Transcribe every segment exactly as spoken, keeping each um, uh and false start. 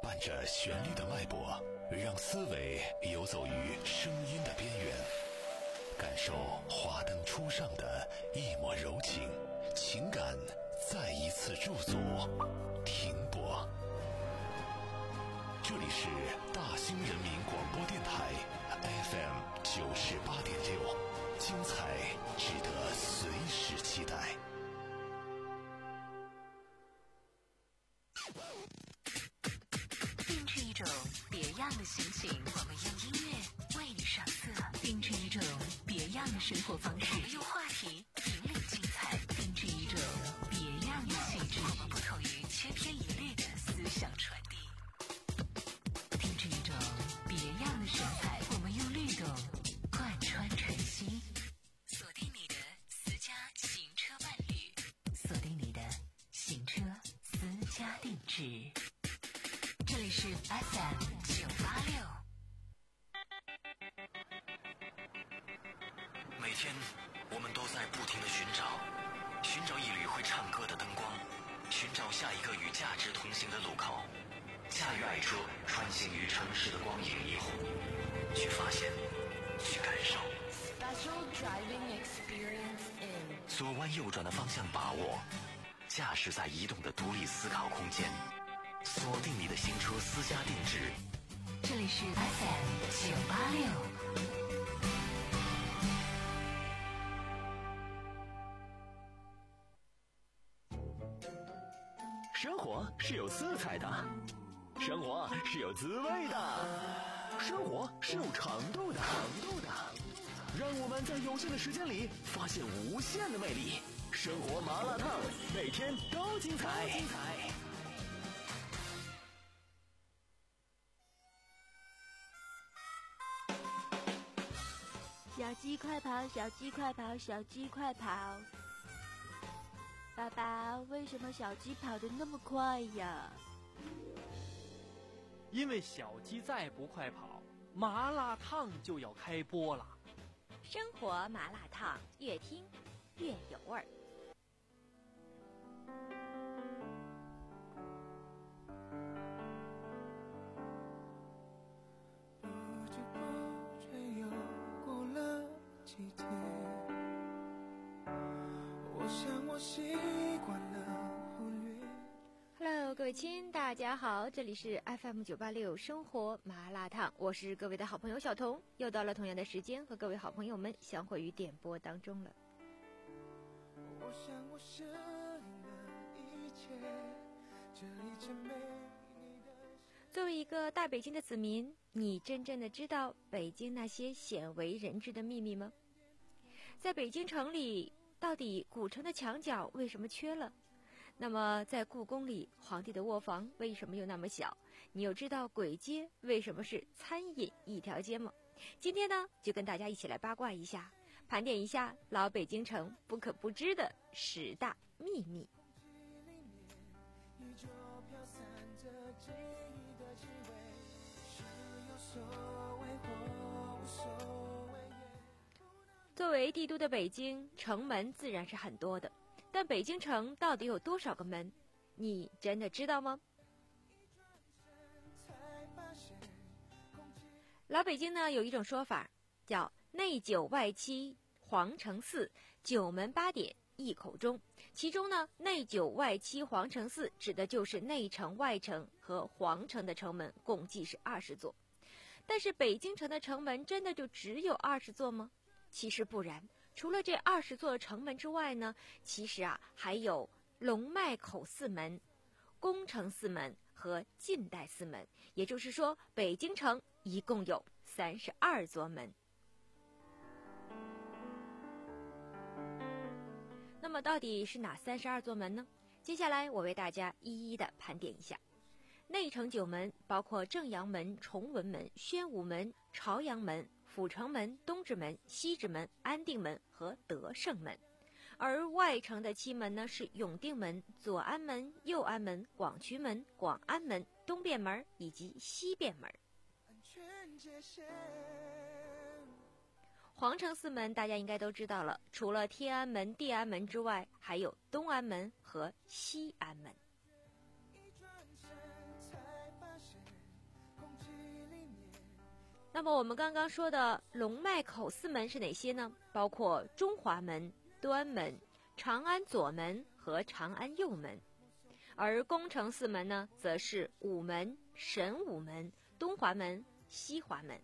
伴着旋律的脉搏，让思维游走于声音的边缘，感受华灯初上的一抹柔情，情感再一次驻足停泊。这里是大兴人民广播电台 F M 九十八点六，精彩值得随时期待。 定制一种别样的心情，我们用音乐为你上色；定制一种别样的生活方式，我们用话题引领精彩；定制一种别样的气质，我们不同于千篇一律的思想传递；定制一种别样的神采，我们用律动贯穿晨曦。锁定你的私家行车伴侣，锁定你的行车私家定制。这里是 F M 九八六。 每天我们都在不停地寻找，寻找一缕会唱歌的灯光，寻找下一个与价值同行的路口。驾驭爱车，穿行于城市的光影霓虹，去发现，去感受。 Special driving experience in 左弯右转的方向把握，驾驶在移动的独立思考空间。锁定你的新车私家定制， 这里是 F M 九八六。 生活是有色彩的，生活是有滋味的，生活是有长度的。让我们在有限的时间里发现无限的魅力。生活麻辣烫，每天都精彩。 小鸡快跑，小鸡快跑，小鸡快跑！爸爸，为什么小鸡跑得那么快呀？ 因为小鸡再不快跑，麻辣烫就要开播了。 生活麻辣烫，越听越有味儿。Hello， 各位亲，大家好，这里是 F M 九八六生活麻辣烫，我是各位的好朋友小彤，又到了同样的时间和各位好朋友们相会于点播当中了。我想我舍了一切，这一切没你的。作为一个大北京的子民，你真正的知道北京那些鲜为人知的秘密吗？在北京城里，到底古城的墙角为什么缺了？那么在故宫里，皇帝的卧房为什么又那么小？你有知道簋街为什么是餐饮一条街吗？今天呢，就跟大家一起来八卦一下，盘点一下老北京城不可不知的十大秘密。作为帝都的北京，城门自然是很多的，但北京城到底有多少个门？你真的知道吗？老北京呢有一种说法叫内九外七皇城四，九门八点一口钟。其中呢，内九外七皇城四指的就是内城、外城和皇城的城门，共计是二十座。但是北京城的城门真的就只有二十座吗？其实不然，除了这二十座城门之外呢，其实啊还有龙脉口四门、宫城四门和近代四门，也就是说，北京城一共有三十二座门。那么到底是哪三十二座门呢？接下来我为大家一一的盘点一下。内城九门包括正阳门、崇文门、宣武门、朝阳门、阜成门、东直门、西直门、安定门和德胜门。而外城的七门呢是永定门、左安门、右安门、广渠门、广安门、东便门以及西便门。皇城四门大家应该都知道了，除了天安门、地安门之外，还有东安门和西安门。 那么我们刚刚说的龙脉口四门是哪些呢？包括中华门、端门、长安左门和长安右门。而宫城四门呢，则是午门、神武门、东华门、西华门。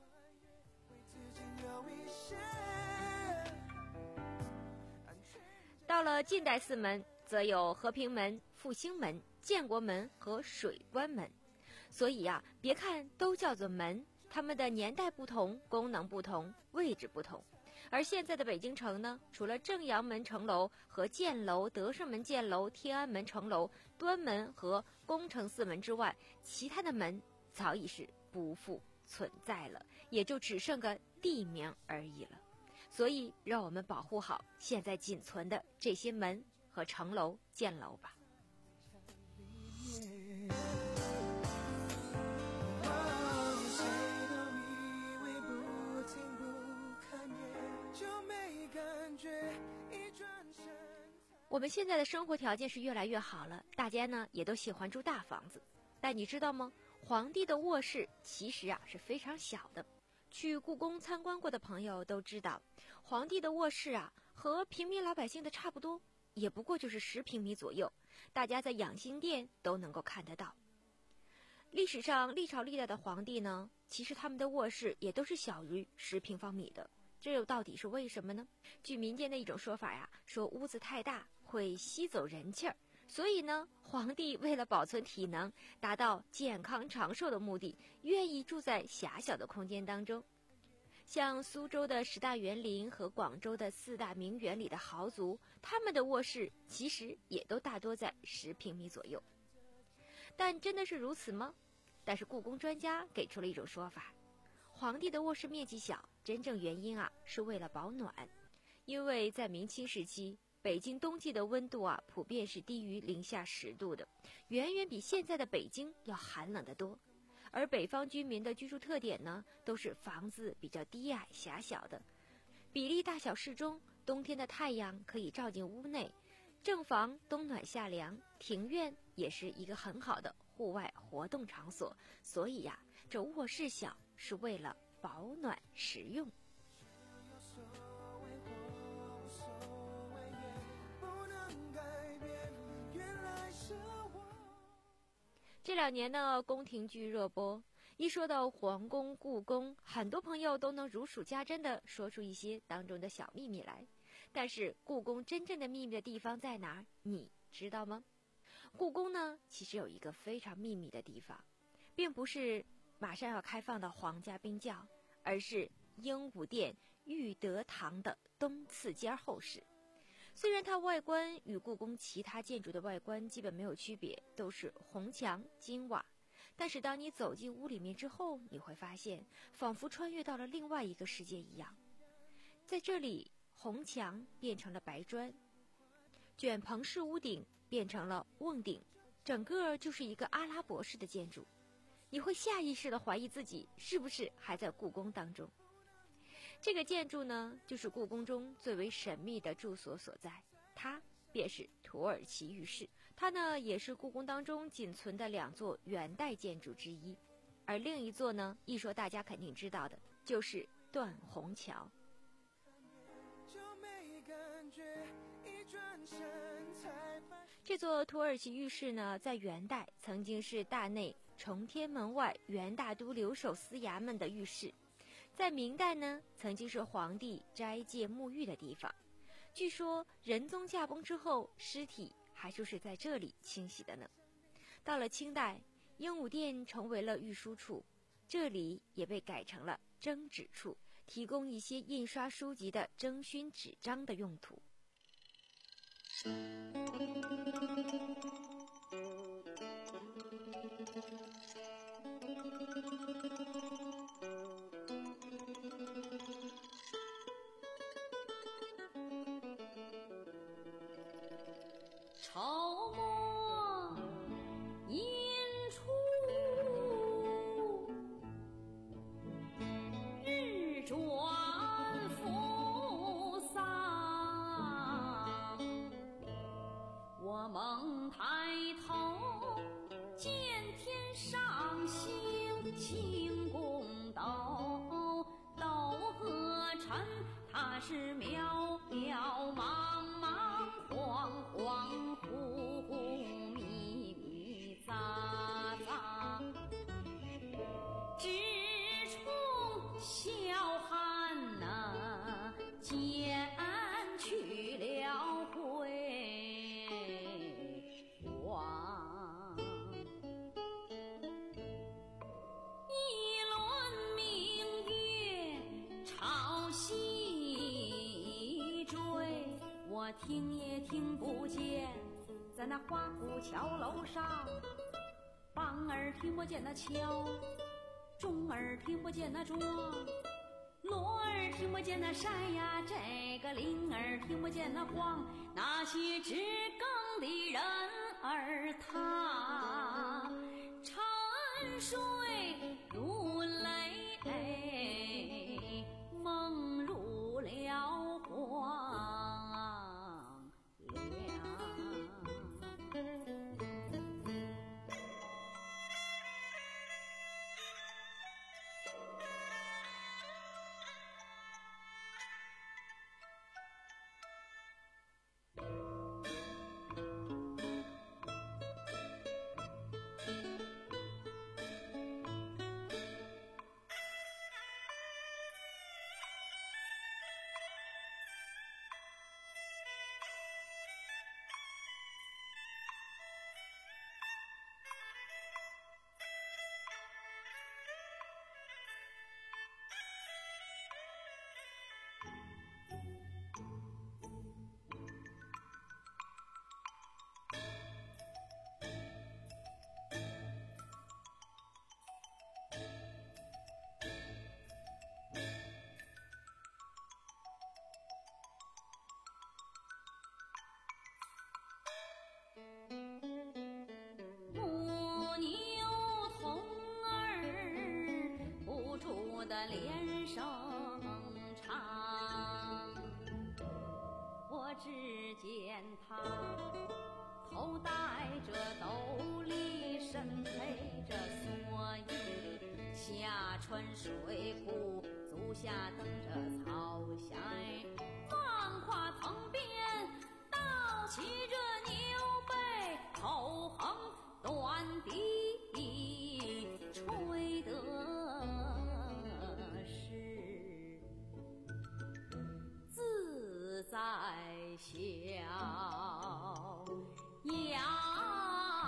到了近代四门，则有和平门、复兴门、建国门和水关门。所以啊，别看都叫做门，它们的年代不同，功能不同，位置不同。而现在的北京城呢，除了正阳门城楼和建楼、德胜门建楼、天安门城楼、端门和宫城四门之外，其他的门早已是不复存在了，也就只剩个地名而已了。所以让我们保护好现在仅存的这些门和城楼、建楼吧。我们现在的生活条件是越来越好了，大家呢也都喜欢住大房子。但你知道吗？皇帝的卧室其实啊是非常小的。去故宫参观过的朋友都知道，皇帝的卧室啊和平民老百姓的差不多，也不过就是十平米左右，大家在养心殿都能够看得到。历史上历朝历代的皇帝呢，其实他们的卧室也都是小于十平方米的。这又到底是为什么呢？据民间的一种说法呀，说屋子太大会吸走人气儿，所以呢，皇帝为了保存体能，达到健康长寿的目的，愿意住在狭小的空间当中。像苏州的十大园林和广州的四大名园里的豪族，他们的卧室其实也都大多在十平米左右。但真的是如此吗？但是故宫专家给出了一种说法，皇帝的卧室面积小，真正原因啊是为了保暖。因为在明清时期，北京冬季的温度啊普遍是低于零下十度的，远远比现在的北京要寒冷得多。而北方居民的居住特点呢，都是房子比较低矮狭小的，比例大小适中，冬天的太阳可以照进屋内，正房冬暖夏凉，庭院也是一个很好的户外活动场所。所以呀、啊，这卧室小是为了保暖实用。这两年呢，宫廷剧热播，一说到皇宫、故宫，很多朋友都能如数家珍地说出一些当中的小秘密来。但是故宫真正的秘密的地方在哪儿？你知道吗？故宫呢，其实有一个非常秘密的地方，并不是马上要开放的皇家冰窖，而是鹦鹉殿裕德堂的东次间后室。虽然它外观与故宫其他建筑的外观基本没有区别，都是红墙金瓦，但是当你走进屋里面之后，你会发现仿佛穿越到了另外一个世界一样。在这里，红墙变成了白砖，卷棚式屋顶变成了瓮顶，整个就是一个阿拉伯式的建筑。你会下意识地怀疑自己是不是还在故宫当中。这个建筑呢，就是故宫中最为神秘的住所所在，它便是土耳其浴室。它呢，也是故宫当中仅存的两座元代建筑之一。而另一座呢，一说大家肯定知道的，就是断虹桥。这座土耳其浴室呢，在元代曾经是大内崇天门外元大都留守司衙门的浴室。在明代呢，曾经是皇帝斋戒沐浴的地方。据说仁宗驾崩之后，尸体还就是在这里清洗的呢。到了清代，鹦鹉殿成为了御书处，这里也被改成了征纸处，提供一些印刷书籍的征勋纸张的用途。 朝暮阴处，日转扶桑。我猛抬头，见天上星，庆功道。 那是渺渺茫茫，恍恍惚惚，迷迷杂杂，只冲小寒呐，减去了辉煌。一轮明月朝西追，我听也听不见，在那花鼓桥楼上，梆儿听不见那敲，钟儿听不见那撞，锣儿听不见那扇呀，这个铃儿听不见那晃，那些知更的人儿他沉睡如泪，梦入了黄粱。母牛童儿不住的连声唱，我只见他头戴着斗笠，身配着蓑衣，下穿水裤，足下蹬着草鞋，放胯腾鞭，倒骑着牛背，头横短笛，吹的是自在逍遥。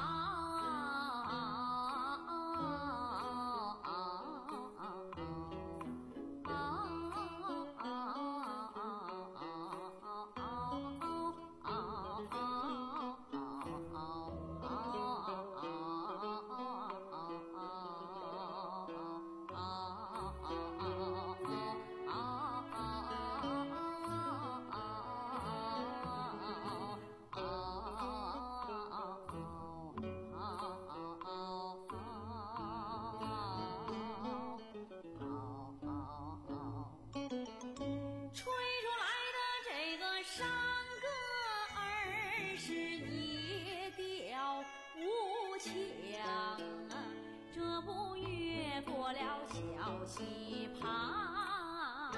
过了小溪旁，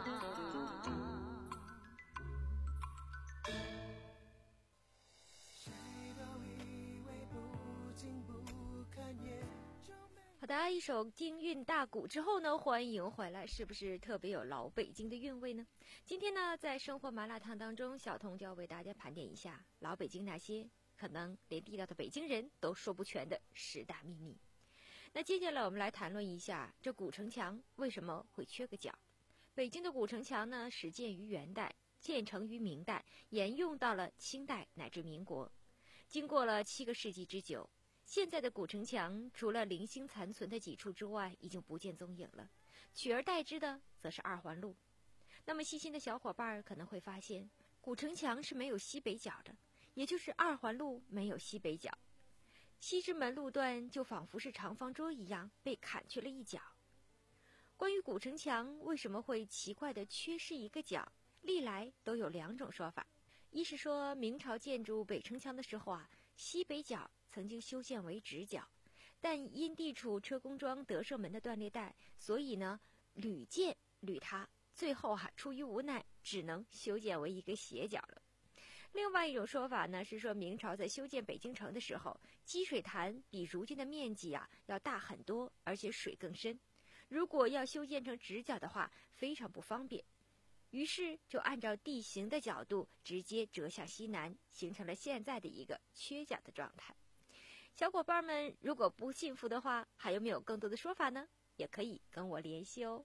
好的，一首京韵大鼓之后呢，欢迎回来，是不是特别有老北京的韵味呢？今天呢，在生活麻辣烫当中，小童就要为大家盘点一下老北京那些可能连地道的北京人都说不全的十大秘密。那接下来我们来谈论一下这古城墙为什么会缺个角。北京的古城墙呢，始建于元代，建成于明代，沿用到了清代乃至民国，经过了七个世纪之久。现在的古城墙除了零星残存的几处之外，已经不见踪影了，取而代之的则是二环路。那么细心的小伙伴可能会发现，古城墙是没有西北角的，也就是二环路没有西北角，西直门路段就仿佛是长方桌一样被砍去了一角。关于古城墙为什么会奇怪的缺失一个角，历来都有两种说法。一是说明朝建筑北城墙的时候啊，西北角曾经修建为直角，但因地处车公庄德胜门的断裂带，所以呢屡建屡塌， 最后哈、啊、出于无奈，只能修建为一个斜角了。另外一种说法呢，是说明朝在修建北京城的时候，积水潭比如今的面积啊要大很多，而且水更深。如果要修建成直角的话，非常不方便。于是就按照地形的角度直接折向西南，形成了现在的一个缺角的状态。小伙伴们，如果不信服的话，还有没有更多的说法呢？也可以跟我联系哦。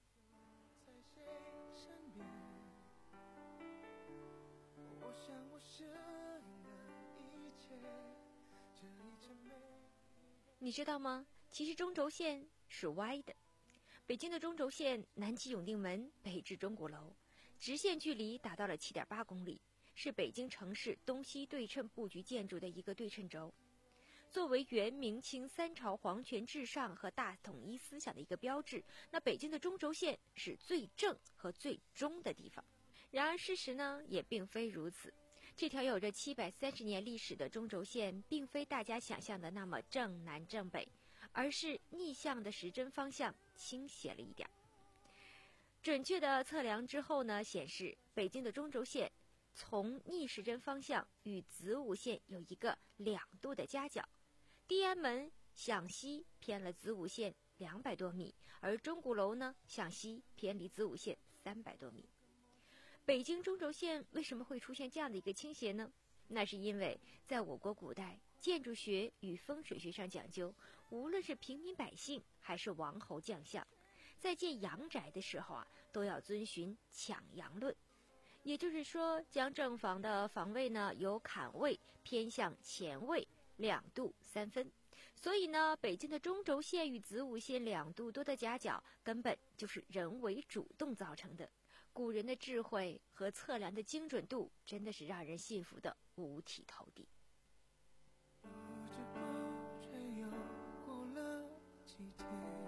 你知道吗？其实中轴线是歪的。北京的中轴线南起永定门，北至钟鼓楼，直线距离达到了 七点八公里，是北京城市东西对称布局建筑的一个对称轴。作为元明清三朝皇权至上和大统一思想的一个标志，那北京的中轴线是最正和最中的地方。然而事实呢，也并非如此。这条有着七百三十年历史的中轴线，并非大家想象的那么正南正北，而是逆向的时针方向倾斜了一点。准确的测量之后呢，显示北京的中轴线从逆时针方向与子午线有一个两度的夹角。地安门向西偏了子午线两百多米，而钟鼓楼呢向西偏离子午线三百多米。北京中轴线为什么会出现这样的一个倾斜呢？那是因为在我国古代建筑学与风水学上讲究，无论是平民百姓还是王侯将相，在建阳宅的时候啊，都要遵循抢阳论，也就是说，将正房的房位呢由坎位偏向前位两度三分。所以呢，北京的中轴线与子午线两度多的夹角，根本就是人为主动造成的。古人的智慧和测量的精准度，真的是让人信服的五体投地。 不知不觉又过了几天，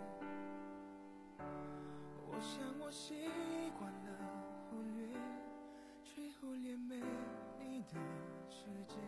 我想我习惯了忽略，却忽略没你的时间，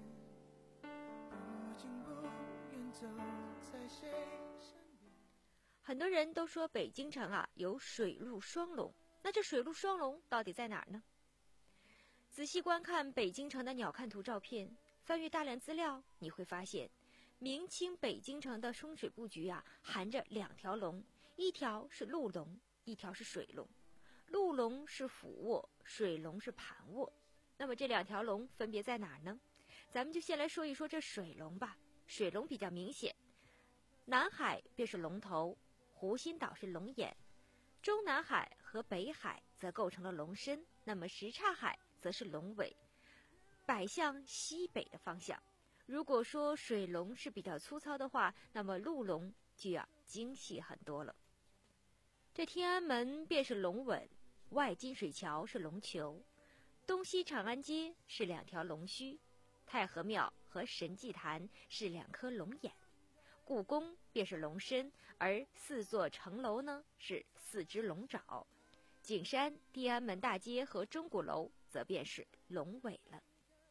不近不远走在谁身边。 很多人都说北京城啊有水陆双龙，那这水陆双龙到底在哪儿呢？仔细观看北京城的鸟瞰图照片，翻阅大量资料，你会发现明清北京城的风水布局啊含着两条龙，一条是陆龙，一条是水龙。陆龙是俯卧，水龙是盘卧。那么这两条龙分别在哪儿呢？咱们就先来说一说这水龙吧。水龙比较明显，南海便是龙头，湖心岛是龙眼，中南海和北海则构成了龙身，那么什刹海则是龙尾，摆向西北的方向。如果说水龙是比较粗糙的话，那么陆龙就要精细很多了。这天安门便是龙吻，外金水桥是龙球，东西长安街是两条龙须，太和庙和神迹坛是两颗龙眼，故宫便是龙身，而四座城楼呢是四只龙爪，景山、地安门大街和钟鼓楼则便是龙尾了。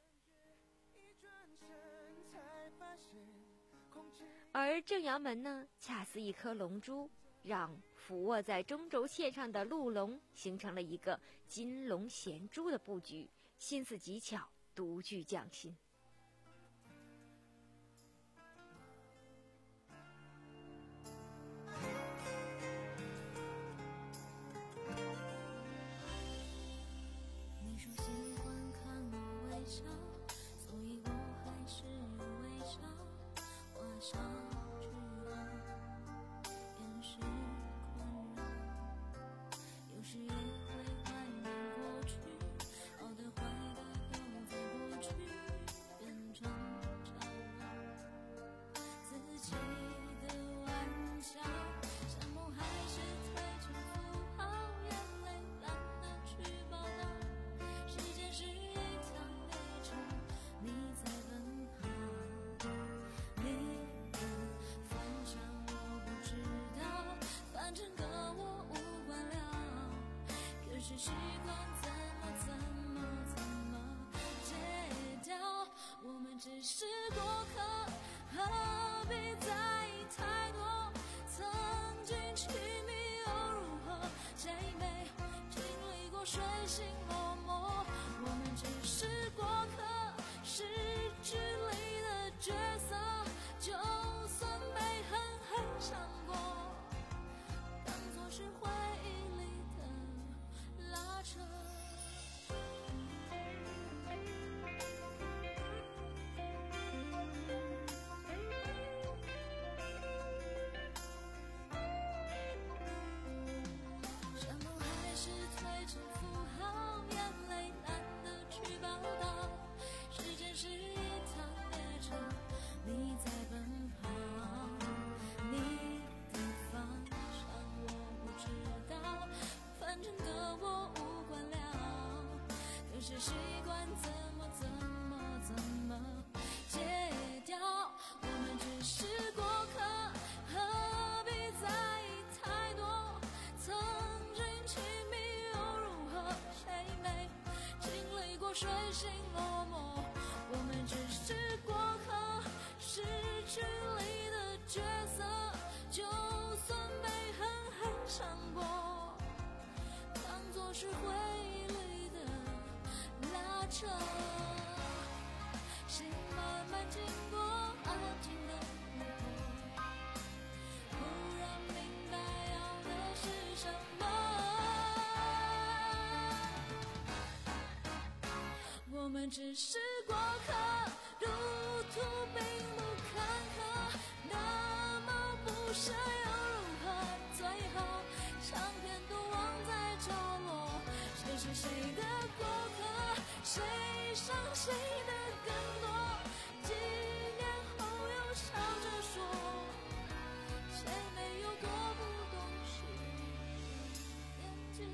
而正阳门呢，恰似一颗龙珠，让俯卧在中轴线上的陆龙形成了一个金龙衔珠的布局，心思极巧，独具匠心。 你说喜欢看我微笑，所以我还是微笑，画上句号，掩饰困扰，有时也会怀念过去，好的坏的都在过去，变成骄傲，自己的玩笑，羡慕还是推成符号，眼泪懒得去报道，时间是一趟旅程，你在奔跑，你的方向我不知道，反正跟我无关了，可是习惯怎么怎么怎么戒掉，我们只是过客，何必在意太多，曾经亲密又如何，谁没经历过水星落寞，我们只是过客，是剧里的角色，就算被狠狠伤过，当作是回忆里的拉扯。是习惯怎么怎么怎么戒掉，我们只是过客，何必在意太多？曾经亲密又如何？谁没经历过水星落寞？我们只是过客，是剧里的角色，就算被狠狠伤过，当作是回忆里的拉扯，心慢慢经过安静的路口，忽然明白要的是什么。我们只是过客，路途并不坎坷，那么不舍又如何？最后唱片都忘在角落，谁是谁的过客，谁伤谁的更多？几年后又笑着说，谁没有过不懂事年纪？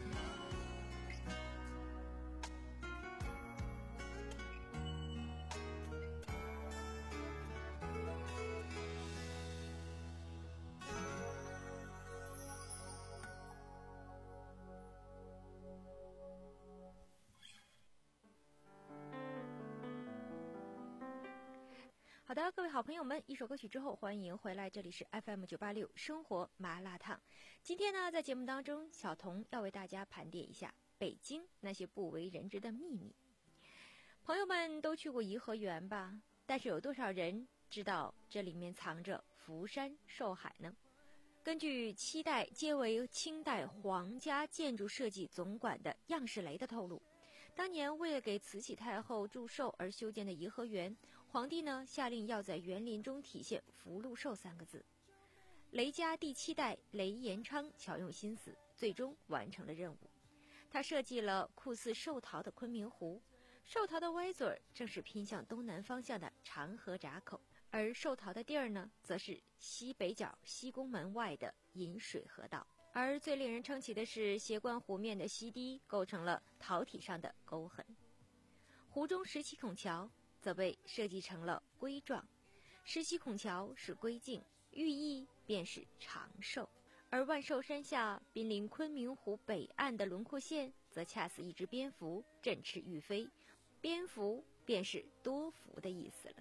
好的，各位好朋友们，一首歌曲之后，欢迎回来，这里是 F M 九八六生活麻辣烫。今天呢，在节目当中，小童要为大家盘点一下北京那些不为人知的秘密。朋友们都去过颐和园吧？但是有多少人知道这里面藏着福山寿海呢？根据七代皆为清代皇家建筑设计总管的样式雷的透露，当年为了给慈禧太后祝寿而修建的颐和园，皇帝呢下令要在园林中体现福禄寿三个字。雷家第七代雷延昌巧用心思，最终完成了任务。他设计了酷似寿桃的昆明湖，寿桃的歪嘴儿正是偏向东南方向的长河闸口，而寿桃的地儿呢，则是西北角西宫门外的引水河道。而最令人称奇的是，斜观湖面的溪堤构成了桃体上的沟痕。湖中十七孔桥则被设计成了龟状，十七孔桥是龟颈，寓意便是长寿。而万寿山下濒临昆明湖北岸的轮廓线，则恰似一只蝙蝠振翅欲飞，蝙蝠便是多福的意思了。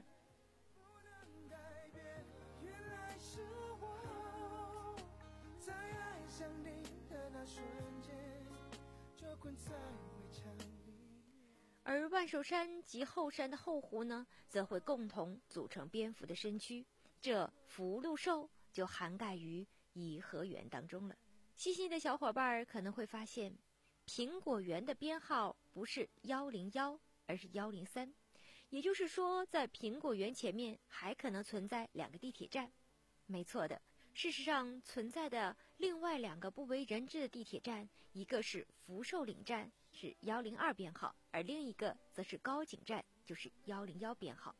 在爱上你的那瞬间，就困在围墙里。而万寿山及后山的后湖呢，则会共同组成蝙蝠的身躯，这福禄寿就涵盖于颐和园当中了。细心的小伙伴可能会发现，苹果园的编号不是一零一，而是一零三，也就是说，在苹果园前面还可能存在两个地铁站。没错的。事实上，存在的另外两个不为人知的地铁站，一个是福寿岭站，是一零二编号，而另一个则是高井站，就是一零一编号。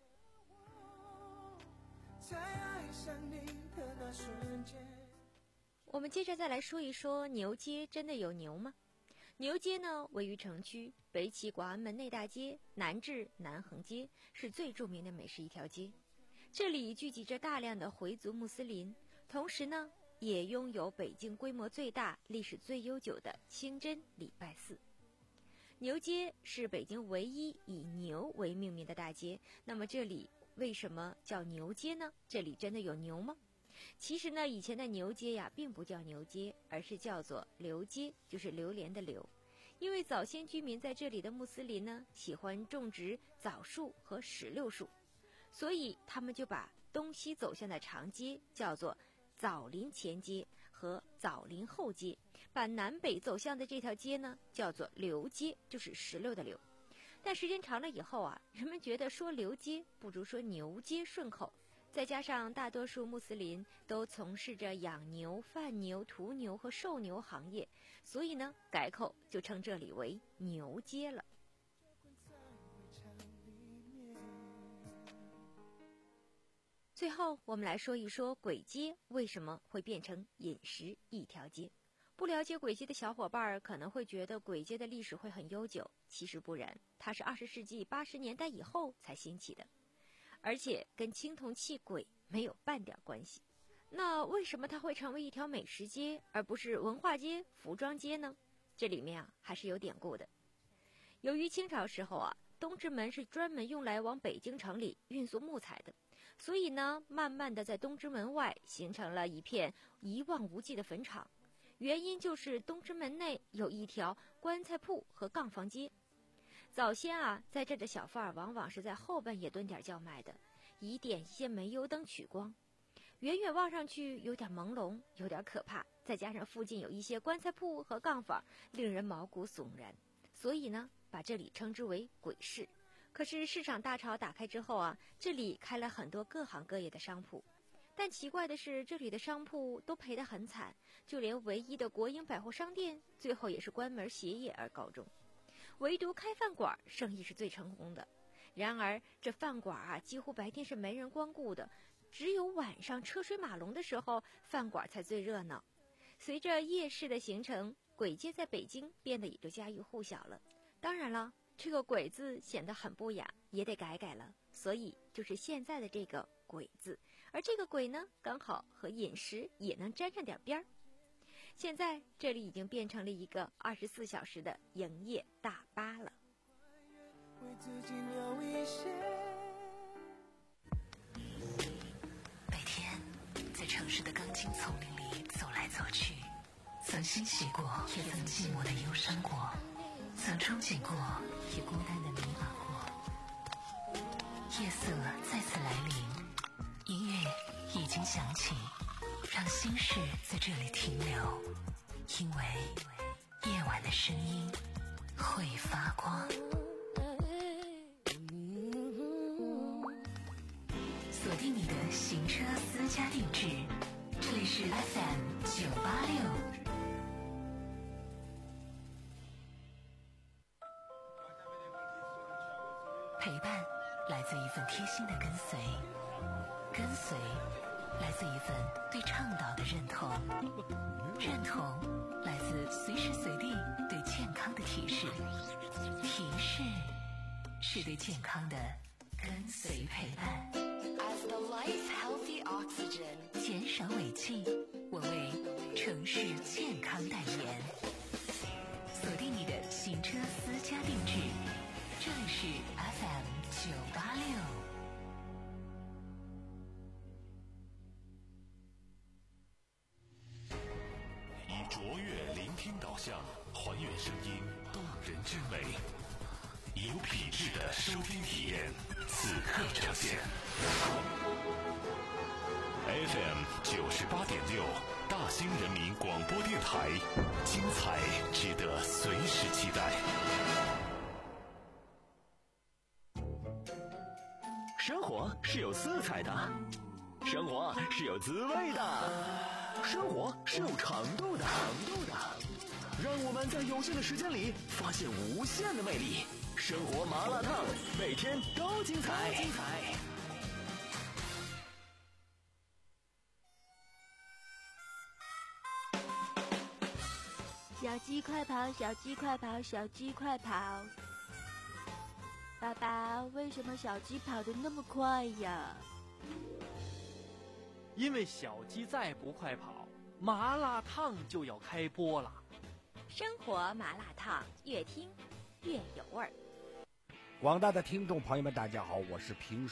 在爱上你的那瞬间，我们接着再来说一说牛街真的有牛吗？牛街呢，位于城区，北起广安门内大街，南至南横街，是最著名的美食一条街。这里聚集着大量的回族穆斯林，同时呢，也拥有北京规模最大、历史最悠久的清真礼拜寺。牛街是北京唯一以牛为命名的大街。那么这里为什么叫牛街呢？这里真的有牛吗？其实呢，以前的牛街呀，并不叫牛街，而是叫做榴街，就是榴莲的榴。 因为早先居民在这里的穆斯林呢，喜欢种植枣树和石榴树，所以他们就把东西走向的长街叫做枣林前街和枣林后街，把南北走向的这条街呢叫做榴街，就是石榴的榴。但时间长了以后啊，人们觉得说榴街不如说牛街顺口，再加上大多数穆斯林都从事着养牛、贩牛、屠牛和售牛行业，所以呢改口就称这里为牛街了。最后我们来说一说簋街为什么会变成饮食一条街。不了解簋街的小伙伴可能会觉得簋街的历史会很悠久，其实不然，它是二十世纪八十年代以后才兴起的，而且跟青铜器簋没有半点关系。那为什么它会成为一条美食街，而不是文化街、服装街呢？这里面啊还是有典故的。由于清朝时候啊，东直门是专门用来往北京城里运送木材的，所以呢，慢慢的在东直门外形成了一片一望无际的坟场。原因就是东直门内有一条棺材铺和杠房街。早先啊，在这的小贩儿往往是在后半夜蹲点叫卖的，以点一些煤油灯取光。远远望上去有点朦胧，有点可怕，再加上附近有一些棺材铺和杠房，令人毛骨悚然，所以呢，把这里称之为簋市。可是市场大潮打开之后啊，这里开了很多各行各业的商铺。但奇怪的是，这里的商铺都赔得很惨，就连唯一的国营百货商店最后也是关门歇业而告终。唯独开饭馆生意是最成功的。然而这饭馆啊，几乎白天是没人光顾的，只有晚上车水马龙的时候，饭馆才最热闹。随着夜市的形成，簋街在北京变得也就家喻户晓了。当然了，这个簋字显得很不雅，也得改改了，所以就是现在的这个簋字。而这个簋呢，刚好和饮食也能沾上点边儿。现在这里已经变成了一个二十四小时的营业大巴了。 每天在城市的钢筋丛林里走来走去，曾欣喜过，也曾寂寞的忧伤过，曾憧憬过，也孤单的迷茫过。夜色再次来临，音乐已经响起，让心事在这里停留，因为夜晚的声音会发光。锁定你的行车私家定制，这里是 F M 九八六。陪伴来自一份贴心的跟随，跟随来自一份对倡导的认同，认同来自随时随地对健康的提示，提示是对健康的跟随陪伴。 As the life healthy oxygen， 减少尾气，我为城市健康代言。锁定你的行车私家定制，这里是 F M 九八六。 以卓越聆听导向，还原声音动人之美，以有品质的收听体验，此刻呈现。F M 九十八点六，大兴人民广播电台，精彩值得随时期待。 生活是有色彩的，生活是有滋味的，生活是有长度的，长度的。让我们在有限的时间里发现无限的魅力。生活麻辣烫，每天都精彩。精彩。 小鸡快跑，小鸡快跑，小鸡快跑！爸爸，为什么小鸡跑得那么快呀？ 因为小鸡再不快跑，麻辣烫就要开播了。 生活麻辣烫，越听越有味儿。 广大的听众朋友们，大家好，我是评